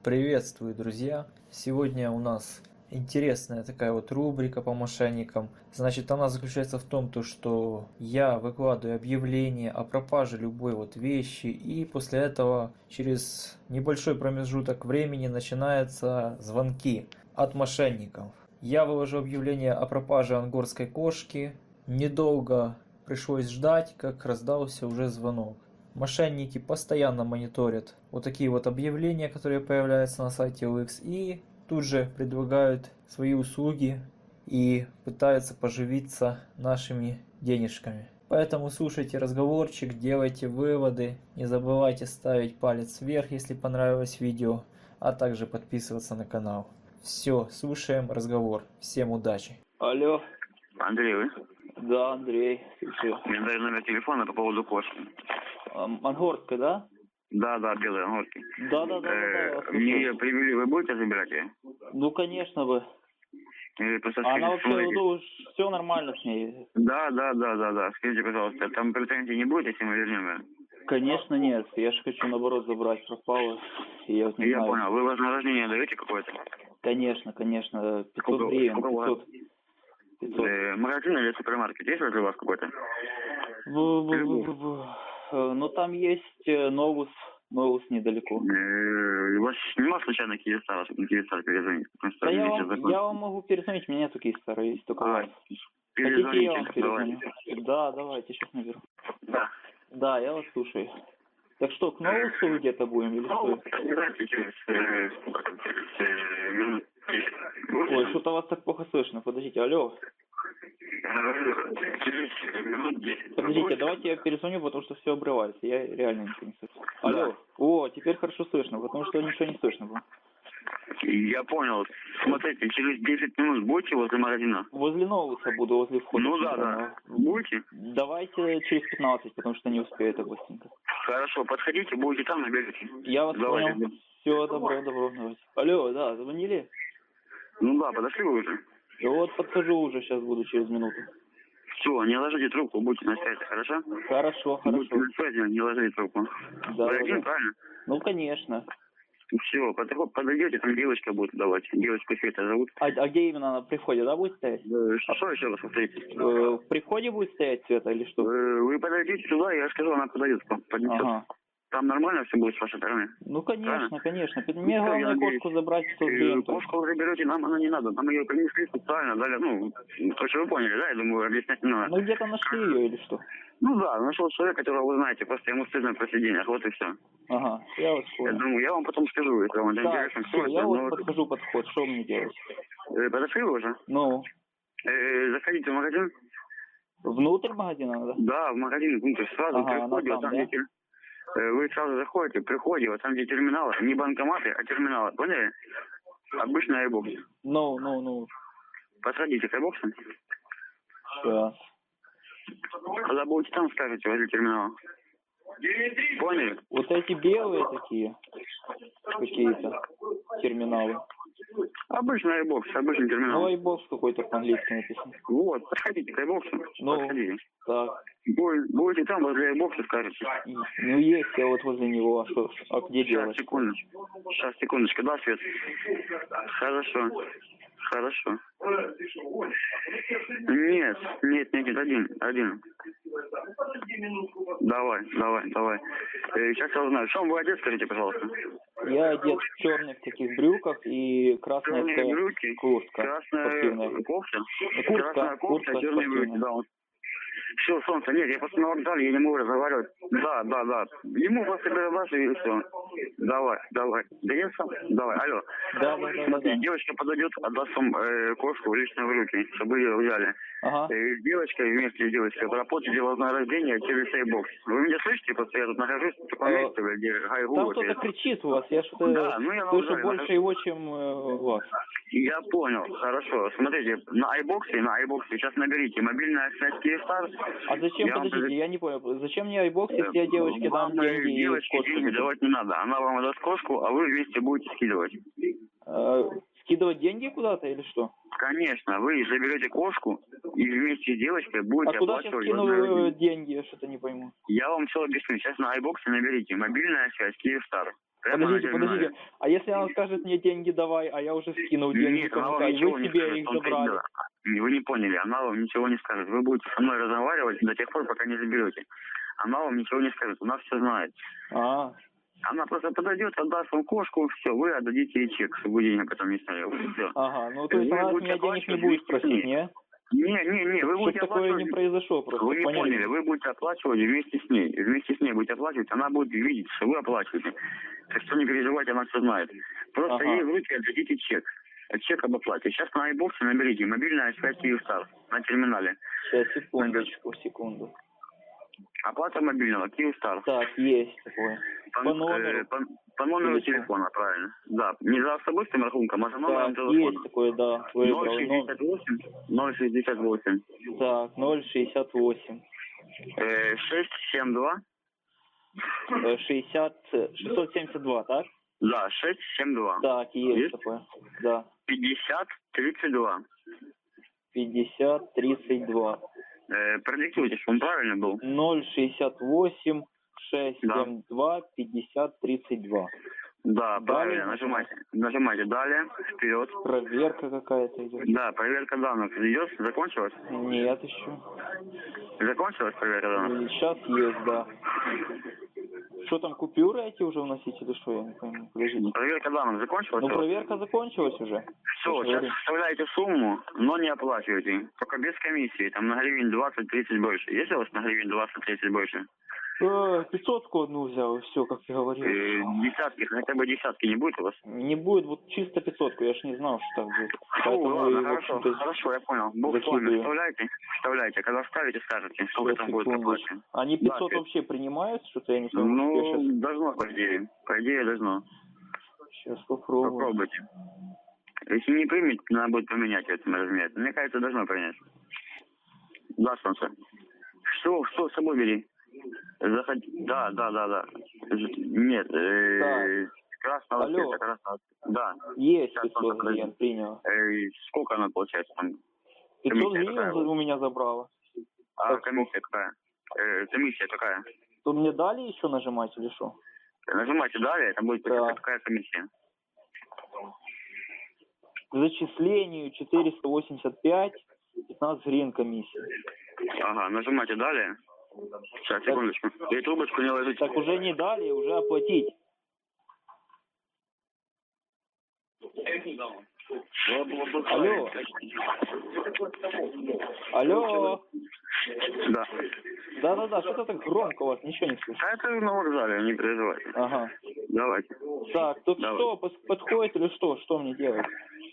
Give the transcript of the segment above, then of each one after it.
Приветствую, друзья! Сегодня у нас интересная такая вот рубрика по мошенникам. Значит, она заключается в том, что я выкладываю объявление о пропаже любой вот вещи, и после этого через небольшой промежуток времени начинаются звонки от мошенников. Я выложу объявление о пропаже ангорской кошки. Недолго пришлось ждать, как раздался уже звонок. Мошенники постоянно мониторят вот такие вот объявления, которые появляются на сайте OLX, и тут же предлагают свои услуги и пытаются поживиться нашими денежками. Поэтому слушайте разговорчик, делайте выводы, не забывайте ставить палец вверх, если понравилось видео, а также подписываться на канал. Все, слушаем разговор. Всем удачи. Алло. Андрей, вы? Да, Андрей, слушаю. Мне дали номер телефона по поводу кошки. Ангорская, да? Да, белые ангорки. Да, мне ее привели, вы будете забирать ее? Ну, конечно бы. Просто Она вообще, смотрите. все нормально с ней? Да. Скажите, пожалуйста, там претензий не будет, если мы вернем ее? Конечно нет, я же хочу наоборот забрать, пропала. И я вот не Я знаю. понял, вы вознаграждение даете какое-то? Конечно, 500 Сколько- гривен, сколько у вас? 500. Магазин или супермаркет есть возле вас какой-то? Ну, там есть Новус недалеко. У вас нема случайно Киевстара, чтобы на Киевстар перезвонить? Да я вам могу перезвонить, у меня такие старые есть, только вас. Хотите, перезвоните, я вам перезвоню? давайте. Да, давайте, сейчас наберу. Да. Да, я вас слушаю. Так что, к Новусу где-то будем или что? Ой, что-то вас так плохо слышно. Подождите, алло. Подождите, давайте я перезвоню, потому что все обрывается. Я реально ничего не слышу. Алло. О, теперь хорошо слышно, потому что ничего не слышно было. Я понял. Смотрите, через 10 минут будете возле магазина? Возле Новуса буду, возле входа. Ну да. Будете? Давайте через 15, потому что не успею это быстренько. Хорошо, подходите, будете там, наберете. Я вас Давайте. понял. Все, добро, давайте. Алло, да, звонили? Ну да, подошли вы уже? Да вот подхожу уже, сейчас буду через минуту. Все, не ложите трубку, будьте на связи, хорошо? Хорошо. Будьте на связи, не ложите трубку. Да. Вы один, правильно? Ну, конечно. Все, подойдете, там девочка будет давать. Девочку Света зовут. А где именно она при входе, да, будет стоять? Что еще раз повторите? В приходе будет стоять Света или что? Вы подойдите сюда, я скажу, она подойдет, поднесет. Ага. Там нормально все будет с вашей стороны? Ну, конечно. Ну, Мне главное я надеюсь. кошку забрать, 100 гривен. Кошку вы заберете, нам она не надо. Нам ее принесли специально, дали, то, что вы поняли, да, я думаю, объяснять не надо. Ну, где-то нашли ее или что? Ну да, нашел человека, которого вы знаете, просто ему стыдно про сиденьях, вот и все. Ага, я вас Я понял. думаю, я вам потом скажу, если вам это Так, интересно. все, я вот подхожу под вход, что мне делать? Подошли вы уже? Ну, Заходите в магазин? внутрь магазина надо? Да, в магазин, внутрь, сразу Ага, при входе, она там, да? где вы сразу заходите, при входе, вот там, где терминалы, не банкоматы, а терминалы, поняли? Обычный айбокс. Ну. Подходите к айбоксу. Сейчас. Когда будете там, скажете, возле терминала. Поняли? Вот эти белые такие какие-то терминалы. Обычный айбокс, обычный терминал. Ну, айбокс какой-то по-английски написан. Вот, подходите к айбоксу. Ну, Подходите. так. Будете там, возле айбокса, скажете. Ну, есть, я вот возле него. А что? А где делать? Сейчас, секундочку, да, Свет? Хорошо. Нет, один. Давай. Сейчас я узнаю. В чем вы одет, скажите, пожалуйста? Я одет в черных таких брюках и красная Черные брюки, куртка красная спортивная. кофта, Куртка красная кофта, черные спортивная. брюки, да. Все, солнце, нет, я просто на вокзале, я не могу разговаривать. Да. Ему просто передашь и все. Давай. Да я сам. Давай, алло. Да. Смотри, девочка подойдет, отдаст вам кошку лично в руки, чтобы ее взяли. Ага. Девочка вместе с девочкой проплатите вознаграждение через сейбокс. Вы меня слышите? Просто я тут нахожусь в таком месте, где гайгу. Там кто-то кричит у вас, я что-то я слышу больше его, чем вас. Я понял, хорошо. Смотрите, на айбоксе сейчас наберите мобильная связь Киевстар. А зачем, подождите, я не понял, зачем мне айбокс, если я девочке дам деньги и девочке кошку? деньги давать не надо. Она вам отдаст кошку, а вы вместе будете скидывать. Скидывать деньги куда-то или что? Конечно, вы заберете кошку и вместе с девочкой будете А куда сейчас оплачивать скину вознаграждение. деньги, я что-то не пойму. Я вам все объясню. Сейчас на айбоксе наберите мобильная связь Киевстар. Прямо на Подождите, терминале. подождите. А если она скажет мне деньги давай, а я уже скинул деньги Нет, она кому-то, вам и ничего вы не себе скажет. их в том-то и забрали? дело. Вы не поняли, она вам ничего не скажет. Вы будете со мной разговаривать до тех пор, пока не заберете. Она вам ничего не скажет, она все знает. А, Она просто подойдет, отдаст вам кошку, все, вы отдадите ей чек, чтобы денег потом не сняли. Вот и все. ага, ну то есть она от меня денег не будет просить, не? Не, вы Чтобы будете такое оплачивать. не произошло просто, Вы не поняли? поняли, вы будете оплачивать вместе с ней. Вместе с ней будете оплачивать, она будет видеть, что вы оплачиваете. Так что не переживайте, она все знает. Просто Ага. ей в руки отдадите чек. Чек об оплате. Сейчас на iBox наберите мобильная связь Киевстар на терминале. Сейчас, секунду. Оплата мобильного Киевстар. Так, есть такое. По номеру. По номеру Телефона. телефона, правильно. Да, не за особистым рахунком, а за номером Так, телефона. есть такое, да. Выбрал. 068. Так, 068. 672. 672, так? Да, 672. Так, есть Есть? такое. Да. 50-32. 50-32. Продиктуйте, чтобы он правильно был. 068 672 50-32. Да, Далее правильно. Нажимайте далее, вперед. Проверка какая-то идет. Да, проверка данных идет, закончилась? Нет еще. Закончилась проверка данных? Сейчас есть, да. Что там, купюры эти уже вносить или что, я не пойму. Подождите. Проверка данных закончилась? Ну, проверка закончилась уже. Все, сейчас вставляете сумму, но не оплачиваете. Только без комиссии, там на гривен 20-30 больше. Есть у вас на гривен 20-30 больше? 500-ку одну взял, и все, как я говорил. Десятки, хотя бы десятки не будет у вас? Не будет, вот чисто 500-ку, я ж не знал, что так будет. Ладно, и, в хорошо, общем-то, хорошо, я понял. Бог с вами, вставляйте. Когда вставите, скажете, сколько там будет оплачено. Они 500 Да, вообще принимают, что-то я не пойму. Ну, должно, по идее. По идее, должно. Сейчас попробую. Попробуйте. Если не примет, надо будет поменять это размер. Мне кажется, должно принять. Да, солнце. Что с собой бери? Заходи. Да. Нет, красного Алло. цвета, красного. Да. Есть Сейчас, 500 солнце, гривен, принял. сколько она получается там? 500 Комиссия гривен какая? у меня забрала. А Так, комиссия какая? Комиссия какая? Тут мне дали еще нажимать или что? Нажимайте далее, там будет Да. какая комиссия. К зачислению 485, 15 гривен комиссия. Ага, нажимайте далее. Сейчас, секундочку. И трубочку не ложите. Так уже не дали, уже оплатить. Алло. Алло. Да. Да, что-то так громко у вас, ничего не слышу. А это на вокзале, не переживайте. Ага. Давайте. Так, тут Давай. что, подходит или что? Что мне делать?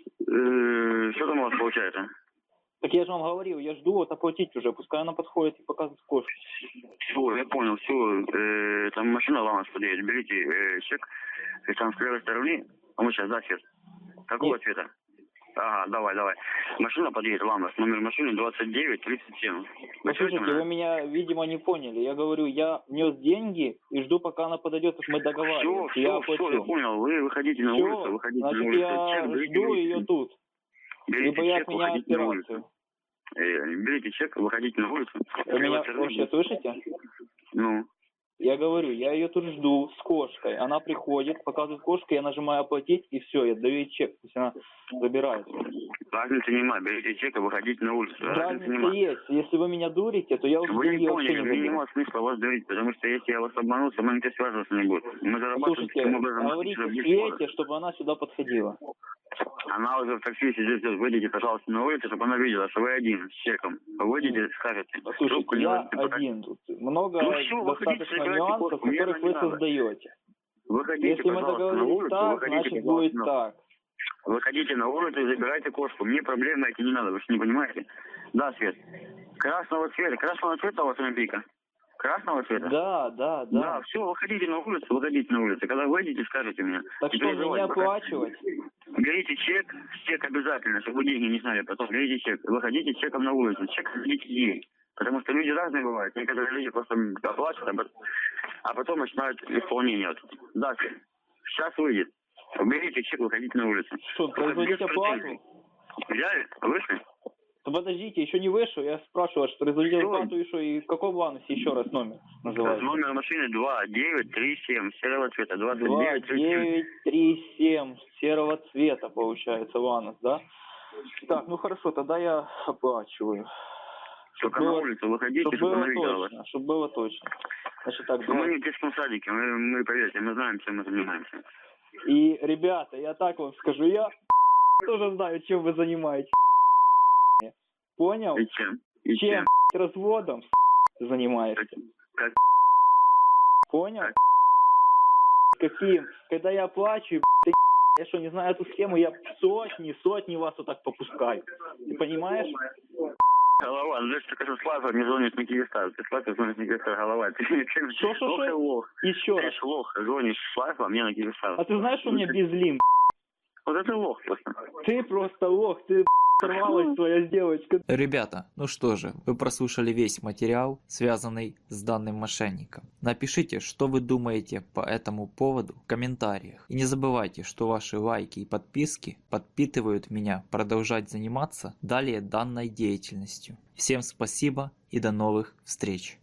Что там у вас получается? Так я же вам говорил, я жду вот оплатить уже, пускай она подходит и показывает кошку. Все, я понял, все. Там машина вам подъедет. Берите чек, и там с левой стороны. А мы сейчас, да, цвет? Какого Нет. цвета? Ага, давай. Машина подъедет, Ламбос, номер машины 2937. Вы Послушайте, слышите вы меня? меня, видимо, не поняли. Я говорю, я внес деньги и жду, пока она подойдет, мы договариваемся. Я Все, оплачу. я понял. Вы выходите на улицу, выходите Значит, на улицу. я Чек берите, жду ее тут. берите Либо я чек, отменяю выходите на улицу. операцию. Берите чек, выходите на улицу. Вы меня Левой стороны. вообще слышите? Ну, Я говорю, я ее тут жду с кошкой. Она приходит, показывает кошку, я нажимаю оплатить, и все, я даю ей чек. Пусть она забирает. разницы нема. Берите чек и выходите на улицу. Разницы Разница нема. есть. Если вы меня дурите, то я уже Вы деньги не вообще поняли, не мне заберу. нема смысла вас говорить, потому что если я вас обману, со мной никто связываться не будет. Мы зарабатываем Слушайте, таким образом. говорите без Свете, чтобы она сюда подходила. Она уже в такси сидит, ждет. Выйдите, пожалуйста, на улицу, чтобы она видела, что вы один с чеком. Выйдете, скажете. Трубку Слушайте, не я ложите, пока- один тут. Много Ну всё, выходите, достаточно собирайте нюансов, кошку, мне которых она вы не надо. создаете. Выходите, Если мы пожалуйста, на договорились улицу, так, выходите, значит пожалуйста, будет на- так. Выходите на улицу и забирайте кошку. Мне проблемы эти не надо, вы что, не понимаете? Да, Свет. Красного цвета у вас Олимпийка? Красного цвета? Да. Все, выходите на улицу. Когда выйдете, скажете мне. Так Не что, мне не переживайте, пока. оплачивать? Берите чек обязательно, чтобы вы деньги не знали. Потом берите чек. Выходите с чеком на улицу. Чек берите ей. Потому что люди разные бывают. Некоторые люди просто оплачивают, а потом начинают исполнение. Вот. Да, Свет. Сейчас выйдет. Берите чек, выходите на улицу. Что, производить оплату? Взяли? Вышли? То подождите, еще не вышел, я спрашиваю, что результату еще и в каком анусе еще раз номер называется? Номер машины 2937 серого цвета. 2937. 2937 серого цвета получается в анус, да? Так, ну хорошо, тогда я оплачиваю. Только на улицу выходите, чтобы она видела вас. Чтобы было точно. Значит так, Мы не в детском садике, мы, поверьте, мы знаем, чем мы занимаемся. И, ребята, я так вам скажу, я тоже знаю, чем вы занимаетесь. Понял? И чем? Чем? Разводом занимаешься. Как? Понял? Каким? Когда я оплачиваю, я что, не знаю эту схему, я сотни вас вот так попускаю. Ты понимаешь? Голова, ну знаешь, только что с лайфа не звонишь на Киевстар. Ты с лайфа звонишь на Киевстар, голова. Ты лох и лох. Еще раз. Ты лох, звонишь с лайфа, а мне на Киевстар. А ты знаешь, что у меня безлим? Вот это лох просто. Ты просто лох, ты сорвалась твоя девочка. Ребята, ну что же, вы прослушали весь материал, связанный с данным мошенником. Напишите, что вы думаете по этому поводу в комментариях. И не забывайте, что ваши лайки и подписки подпитывают меня продолжать заниматься далее данной деятельностью. Всем спасибо и до новых встреч.